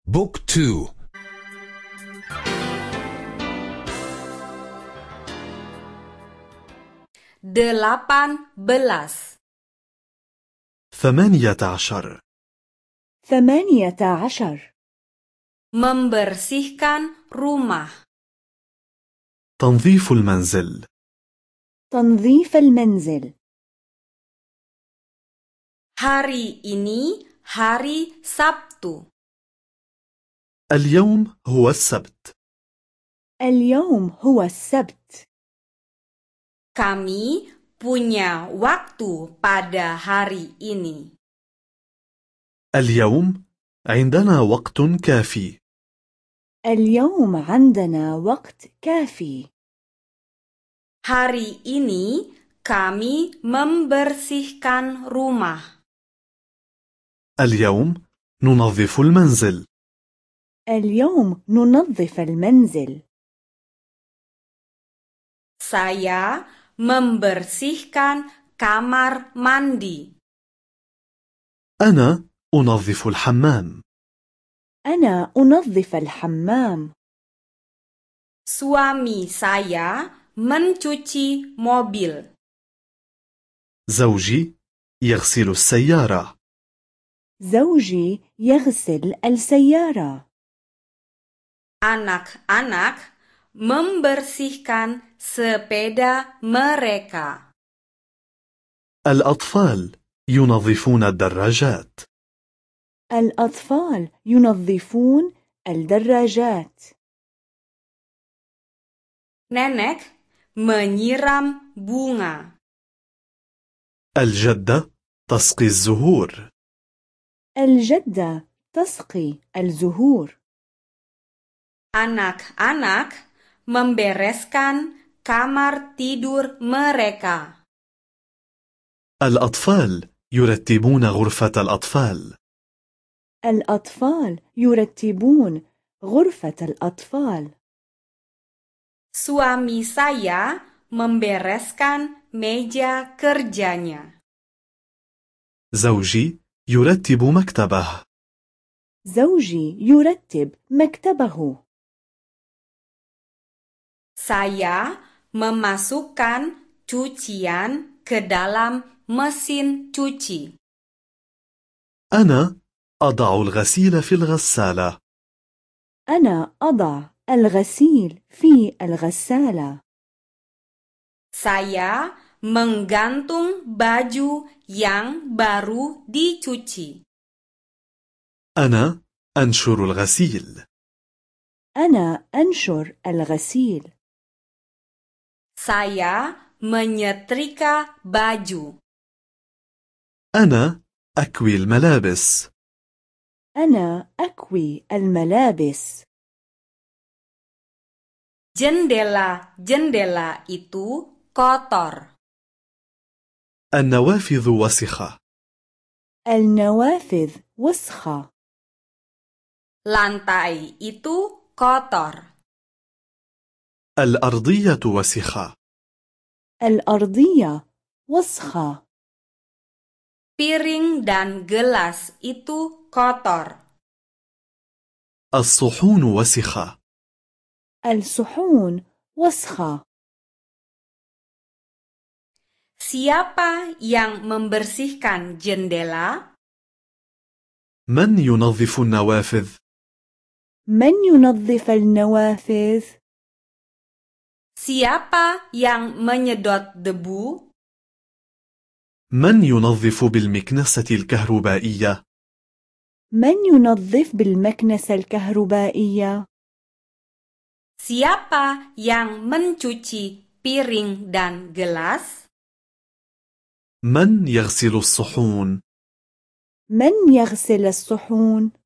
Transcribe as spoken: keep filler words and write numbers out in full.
بوك تو. Delapan belas. ثمانية عشر. ثمانية عشر. Membersihkan rumah. تنظيف المنزل. تنظيف المنزل. Hari ini hari Sabtu. اليوم هو السبت. اليوم هو السبت. Kami punya waktu pada hari ini. اليوم عندنا وقت كافي. اليوم عندنا وقت كافي. Hari ini kami membersihkan rumah. اليوم ننظف المنزل. اليوم ننظف المنزل. Saya membersihkan kamar mandi. أنا أنظف الحمام. أنا أنظف الحمام. Suami saya mencuci mobil. زوجي يغسل السيارة. زوجي يغسل السيارة. Anak-anak membersihkan sepeda mereka. الأطفال ينظفون الدراجات. الأطفال ينظفون الدراجات. Nenek menyiram bunga. الجدة تسقي الزهور. الجدة تسقي الزهور. Anak-anak membereskan kamar tidur mereka. الأطفال يرتبون غرفة الأطفال. الأطفال يرتبون غرفة الأطفال. Suami saya membereskan meja kerjanya. زوجي يرتب مكتبه. زوجي يرتب مكتبه. Saya memasukkan cucian ke dalam mesin cuci. أنا أضع الغسيل في الغسالة. أنا أضع الغسيل في الغسالة. Saya menggantung baju yang baru dicuci. أنا أنشر الغسيل. أنا أنشر الغسيل. Saya menyetrika baju. أنا أكوي الملابس. أنا أكوي الملابس. Jendela-jendela itu kotor. النوافذ وسخة. النوافذ وسخة. Lantai itu kotor. الأرضية وسخة. الأرضية وسخة. Piring dan gelas itu kotor. الصحون وسخة. الصحون وسخة. Siapa yang membersihkan jendela? من ينظف النوافذ؟ من ينظف النوافذ؟ Siapa yang menyedot debu? من ينظف بالمكنسة الكهربائية؟ من ينظف بالمكنسة الكهربائية؟ Siapa yang mencuci piring dan gelas? من يغسل الصحون؟ من يغسل الصحون؟